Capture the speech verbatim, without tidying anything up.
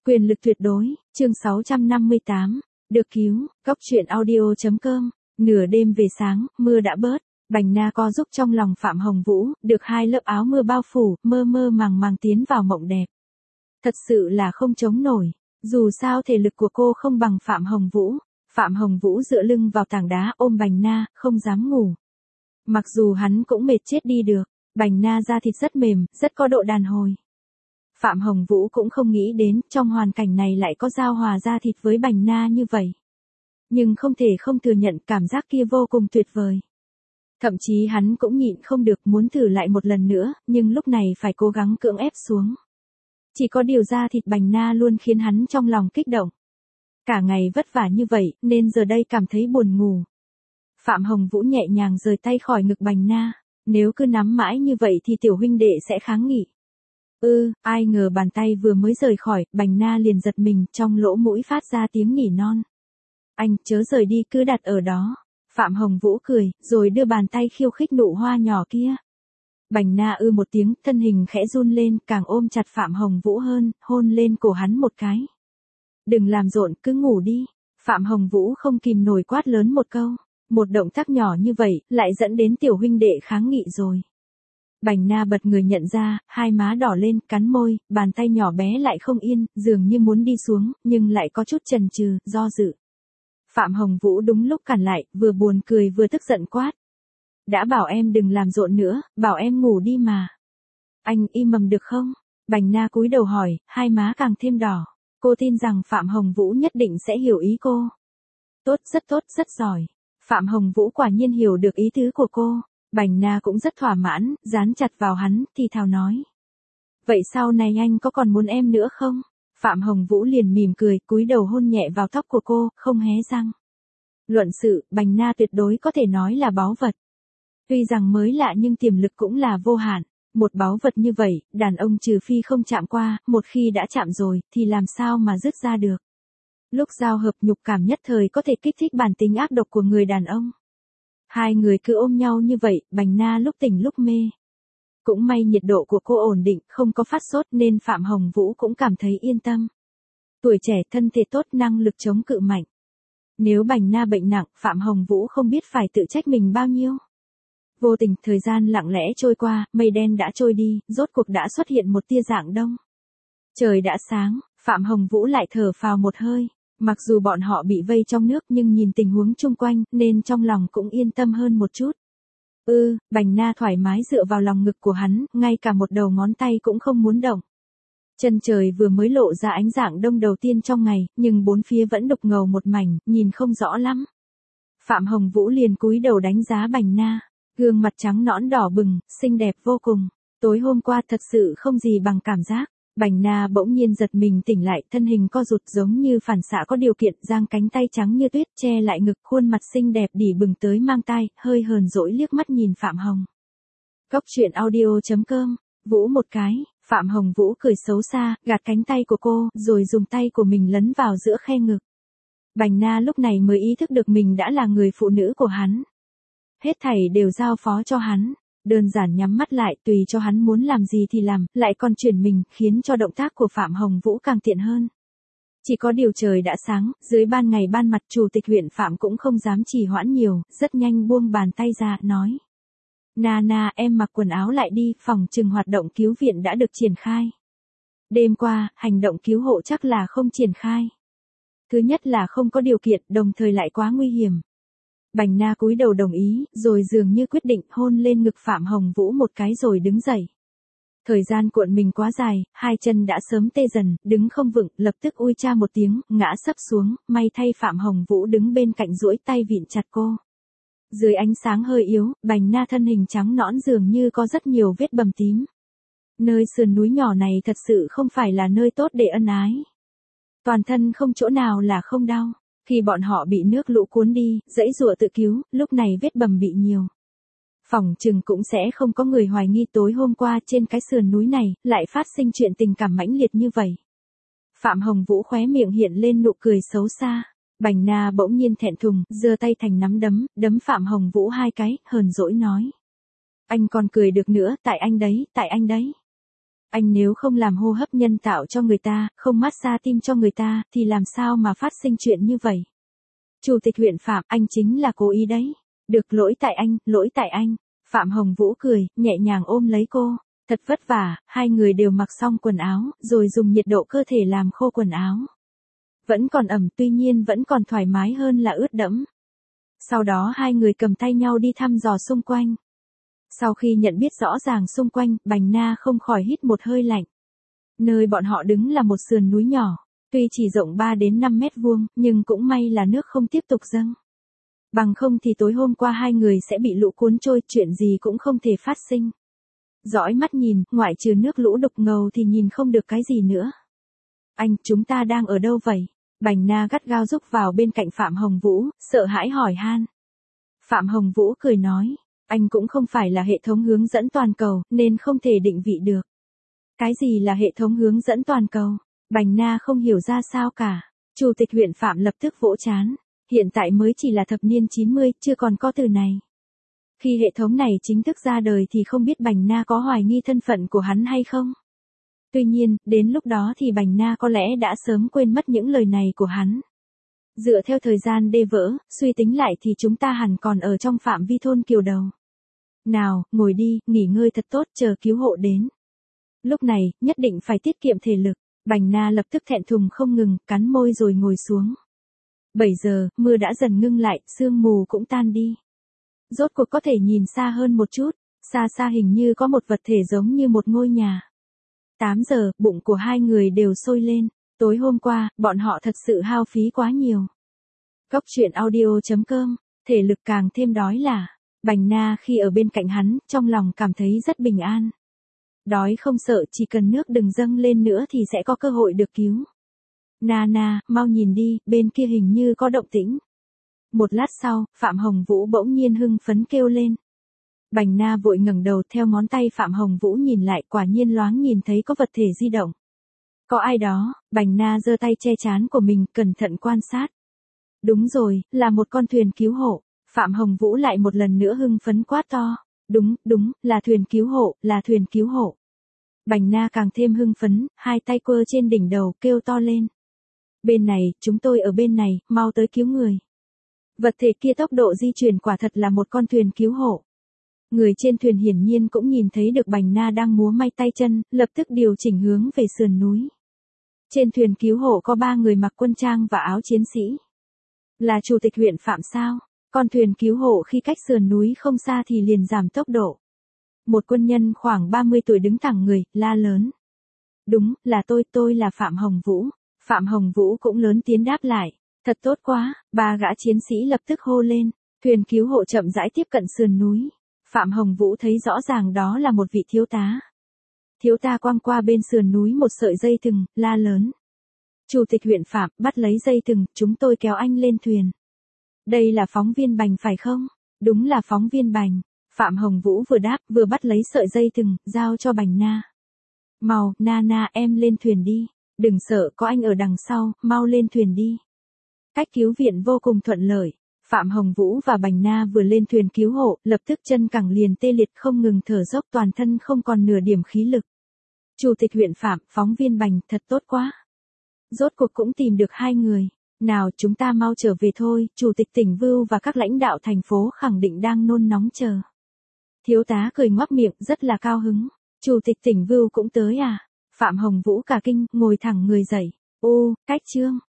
Quyền lực tuyệt đối, chương sáu trăm năm mươi tám, được cứu, góc truyện audio.com, nửa đêm về sáng, mưa đã bớt, Bành Na co giúp trong lòng Phạm Hồng Vũ, được hai lớp áo mưa bao phủ, mơ mơ màng màng tiến vào mộng đẹp. Thật sự là không chống nổi, dù sao thể lực của cô không bằng Phạm Hồng Vũ. Phạm Hồng Vũ dựa lưng vào tảng đá ôm Bành Na, không dám ngủ. Mặc dù hắn cũng mệt chết đi được, Bành Na da thịt rất mềm, rất có độ đàn hồi. Phạm Hồng Vũ cũng không nghĩ đến trong hoàn cảnh này lại có giao hòa da thịt với Bành Na như vậy. Nhưng không thể không thừa nhận cảm giác kia vô cùng tuyệt vời. Thậm chí hắn cũng nhịn không được muốn thử lại một lần nữa, nhưng lúc này phải cố gắng cưỡng ép xuống. Chỉ có điều da thịt Bành Na luôn khiến hắn trong lòng kích động. Cả ngày vất vả như vậy, nên giờ đây cảm thấy buồn ngủ. Phạm Hồng Vũ nhẹ nhàng rời tay khỏi ngực Bành Na. Nếu cứ nắm mãi như vậy thì tiểu huynh đệ sẽ kháng nghị. Ừ, ai ngờ bàn tay vừa mới rời khỏi, Bành Na liền giật mình, trong lỗ mũi phát ra tiếng nỉ non. Anh, chớ rời đi, cứ đặt ở đó. Phạm Hồng Vũ cười, rồi đưa bàn tay khiêu khích nụ hoa nhỏ kia. Bành Na ư một tiếng, thân hình khẽ run lên, càng ôm chặt Phạm Hồng Vũ hơn, hôn lên cổ hắn một cái. Đừng làm rộn, cứ ngủ đi. Phạm Hồng Vũ không kìm nổi quát lớn một câu. Một động tác nhỏ như vậy, lại dẫn đến tiểu huynh đệ kháng nghị rồi. Bành Na bật người nhận ra, hai má đỏ lên, cắn môi, bàn tay nhỏ bé lại không yên, dường như muốn đi xuống, nhưng lại có chút chần chừ, do dự. Phạm Hồng Vũ đúng lúc cản lại, vừa buồn cười vừa tức giận quát. Đã bảo em đừng làm rộn nữa, bảo em ngủ đi mà. Anh im mầm được không? Bành Na cúi đầu hỏi, hai má càng thêm đỏ. Cô tin rằng Phạm Hồng Vũ nhất định sẽ hiểu ý cô. Tốt, rất tốt, rất giỏi. Phạm Hồng Vũ quả nhiên hiểu được ý tứ của cô. Bành Na cũng rất thỏa mãn, dán chặt vào hắn, thì thào nói. Vậy sau này anh có còn muốn em nữa không? Phạm Hồng Vũ liền mỉm cười, cúi đầu hôn nhẹ vào tóc của cô, không hé răng. Luận sự, Bành Na tuyệt đối có thể nói là báu vật. Tuy rằng mới lạ nhưng tiềm lực cũng là vô hạn. Một báu vật như vậy, đàn ông trừ phi không chạm qua, một khi đã chạm rồi, thì làm sao mà dứt ra được. Lúc giao hợp nhục cảm nhất thời có thể kích thích bản tính ác độc của người đàn ông. Hai người cứ ôm nhau như vậy, Bành Na lúc tỉnh lúc mê. Cũng may nhiệt độ của cô ổn định, không có phát sốt nên Phạm Hồng Vũ cũng cảm thấy yên tâm. Tuổi trẻ thân thể tốt, năng lực chống cự mạnh. Nếu Bành Na bệnh nặng, Phạm Hồng Vũ không biết phải tự trách mình bao nhiêu. Vô tình, thời gian lặng lẽ trôi qua, mây đen đã trôi đi, rốt cuộc đã xuất hiện một tia rạng đông. Trời đã sáng, Phạm Hồng Vũ lại thở phào một hơi. Mặc dù bọn họ bị vây trong nước nhưng nhìn tình huống chung quanh nên trong lòng cũng yên tâm hơn một chút. Ừ, Bành Na thoải mái dựa vào lòng ngực của hắn, ngay cả một đầu ngón tay cũng không muốn động. Chân trời vừa mới lộ ra ánh dạng đông đầu tiên trong ngày, nhưng bốn phía vẫn đục ngầu một mảnh, nhìn không rõ lắm. Phạm Hồng Vũ liền cúi đầu đánh giá Bành Na, gương mặt trắng nõn đỏ bừng, xinh đẹp vô cùng. Tối hôm qua thật sự không gì bằng cảm giác. Bành Na bỗng nhiên giật mình tỉnh lại, thân hình co rụt giống như phản xạ có điều kiện, giang cánh tay trắng như tuyết che lại ngực, khuôn mặt xinh đẹp đỉ bừng tới mang tai, hơi hờn dỗi liếc mắt nhìn Phạm Hồng. Góc truyện audio.com, Vũ một cái, Phạm Hồng Vũ cười xấu xa, gạt cánh tay của cô, rồi dùng tay của mình lấn vào giữa khe ngực. Bành Na lúc này mới ý thức được mình đã là người phụ nữ của hắn. Hết thảy đều giao phó cho hắn. Đơn giản nhắm mắt lại, tùy cho hắn muốn làm gì thì làm, lại còn chuyển mình, khiến cho động tác của Phạm Hồng Vũ càng tiện hơn. Chỉ có điều trời đã sáng, dưới ban ngày ban mặt, chủ tịch huyện Phạm cũng không dám trì hoãn nhiều, rất nhanh buông bàn tay ra, nói. Na Na, em mặc quần áo lại đi, phòng chừng hoạt động cứu viện đã được triển khai. Đêm qua, hành động cứu hộ chắc là không triển khai. Thứ nhất là không có điều kiện, đồng thời lại quá nguy hiểm. Bành Na cúi đầu đồng ý, rồi dường như quyết định hôn lên ngực Phạm Hồng Vũ một cái rồi đứng dậy. Thời gian cuộn mình quá dài, hai chân đã sớm tê dần, đứng không vững, lập tức ui cha một tiếng, ngã sấp xuống, may thay Phạm Hồng Vũ đứng bên cạnh duỗi tay vịn chặt cô. Dưới ánh sáng hơi yếu, Bành Na thân hình trắng nõn dường như có rất nhiều vết bầm tím. Nơi sườn núi nhỏ này thật sự không phải là nơi tốt để ân ái. Toàn thân không chỗ nào là không đau. Khi bọn họ bị nước lũ cuốn đi, dãy dụa tự cứu, lúc này vết bầm bị nhiều. Phỏng chừng cũng sẽ không có người hoài nghi tối hôm qua trên cái sườn núi này, lại phát sinh chuyện tình cảm mãnh liệt như vậy. Phạm Hồng Vũ khóe miệng hiện lên nụ cười xấu xa. Bành Na bỗng nhiên thẹn thùng, giơ tay thành nắm đấm, đấm Phạm Hồng Vũ hai cái, hờn dỗi nói. Anh còn cười được nữa, tại anh đấy, tại anh đấy. Anh nếu không làm hô hấp nhân tạo cho người ta, không massage tim cho người ta, thì làm sao mà phát sinh chuyện như vậy? Chủ tịch huyện Phạm, anh chính là cố ý đấy. Được, lỗi tại anh, lỗi tại anh. Phạm Hồng Vũ cười, nhẹ nhàng ôm lấy cô. Thật vất vả, hai người đều mặc xong quần áo, rồi dùng nhiệt độ cơ thể làm khô quần áo. Vẫn còn ẩm, tuy nhiên vẫn còn thoải mái hơn là ướt đẫm. Sau đó hai người cầm tay nhau đi thăm dò xung quanh. Sau khi nhận biết rõ ràng xung quanh, Bành Na không khỏi hít một hơi lạnh. Nơi bọn họ đứng là một sườn núi nhỏ, tuy chỉ rộng ba đến năm mét vuông, nhưng cũng may là nước không tiếp tục dâng. Bằng không thì tối hôm qua hai người sẽ bị lũ cuốn trôi, chuyện gì cũng không thể phát sinh. Dõi mắt nhìn, ngoại trừ nước lũ đục ngầu thì nhìn không được cái gì nữa. Anh, chúng ta đang ở đâu vậy? Bành Na gắt gao rúc vào bên cạnh Phạm Hồng Vũ, sợ hãi hỏi han. Phạm Hồng Vũ cười nói, anh cũng không phải là hệ thống hướng dẫn toàn cầu, nên không thể định vị được. Cái gì là hệ thống hướng dẫn toàn cầu? Bành Na không hiểu ra sao cả. Chủ tịch huyện Phạm lập tức vỗ chán. Hiện tại mới chỉ là thập niên chín mươi, chưa còn có từ này. Khi hệ thống này chính thức ra đời thì không biết Bành Na có hoài nghi thân phận của hắn hay không. Tuy nhiên, đến lúc đó thì Bành Na có lẽ đã sớm quên mất những lời này của hắn. Dựa theo thời gian đê vỡ, suy tính lại thì chúng ta hẳn còn ở trong phạm vi thôn Kiều Đầu. Nào, ngồi đi, nghỉ ngơi thật tốt, chờ cứu hộ đến. Lúc này, nhất định phải tiết kiệm thể lực. Bành Na lập tức thẹn thùng không ngừng, cắn môi rồi ngồi xuống. bảy giờ, mưa đã dần ngưng lại, sương mù cũng tan đi. Rốt cuộc có thể nhìn xa hơn một chút, xa xa hình như có một vật thể giống như một ngôi nhà. tám giờ, bụng của hai người đều sôi lên. Tối hôm qua, bọn họ thật sự hao phí quá nhiều. Góc truyện audio chấm com, thể lực càng thêm đói là. Bành Na khi ở bên cạnh hắn, trong lòng cảm thấy rất bình an. Đói không sợ, chỉ cần nước đừng dâng lên nữa thì sẽ có cơ hội được cứu. Na Na, mau nhìn đi, bên kia hình như có động tĩnh. Một lát sau, Phạm Hồng Vũ bỗng nhiên hưng phấn kêu lên. Bành Na vội ngẩng đầu, theo ngón tay Phạm Hồng Vũ nhìn lại, quả nhiên loáng nhìn thấy có vật thể di động. Có ai đó? Bành Na giơ tay che trán của mình, cẩn thận quan sát. Đúng rồi, là một con thuyền cứu hộ. Phạm Hồng Vũ lại một lần nữa hưng phấn quát to. Đúng, đúng, là thuyền cứu hộ, là thuyền cứu hộ. Bành Na càng thêm hưng phấn, hai tay quơ trên đỉnh đầu, kêu to lên. Bên này, chúng tôi ở bên này, mau tới cứu người. Vật thể kia tốc độ di chuyển quả thật là một con thuyền cứu hộ. Người trên thuyền hiển nhiên cũng nhìn thấy được Bành Na đang múa may tay chân, lập tức điều chỉnh hướng về sườn núi. Trên thuyền cứu hộ có ba người mặc quân trang và áo chiến sĩ. Là chủ tịch huyện Phạm sao? Con thuyền cứu hộ khi cách sườn núi không xa thì liền giảm tốc độ. Một quân nhân khoảng ba mươi tuổi đứng thẳng người, la lớn. Đúng, là tôi, tôi là Phạm Hồng Vũ. Phạm Hồng Vũ cũng lớn tiếng đáp lại. Thật tốt quá, ba gã chiến sĩ lập tức hô lên. Thuyền cứu hộ chậm rãi tiếp cận sườn núi. Phạm Hồng Vũ thấy rõ ràng đó là một vị thiếu tá. Thiếu tá quăng qua bên sườn núi một sợi dây thừng, la lớn. Chủ tịch huyện Phạm, bắt lấy dây thừng, chúng tôi kéo anh lên thuyền. Đây là phóng viên Bành phải không? Đúng là phóng viên Bành. Phạm Hồng Vũ vừa đáp, vừa bắt lấy sợi dây thừng, giao cho Bành Na. Mau, Na Na, em lên thuyền đi. Đừng sợ, có anh ở đằng sau, mau lên thuyền đi. Cách cứu viện vô cùng thuận lợi. Phạm Hồng Vũ và Bành Na vừa lên thuyền cứu hộ, lập tức chân cẳng liền tê liệt không ngừng thở dốc, toàn thân không còn nửa điểm khí lực. Chủ tịch huyện Phạm, phóng viên Bành, thật tốt quá. Rốt cuộc cũng tìm được hai người. Nào, chúng ta mau trở về thôi, chủ tịch tỉnh Vưu và các lãnh đạo thành phố khẳng định đang nôn nóng chờ. Thiếu tá cười ngoác miệng, rất là cao hứng. Chủ tịch tỉnh Vưu cũng tới à? Phạm Hồng Vũ cả kinh, ngồi thẳng người dậy. Ô, cách trương,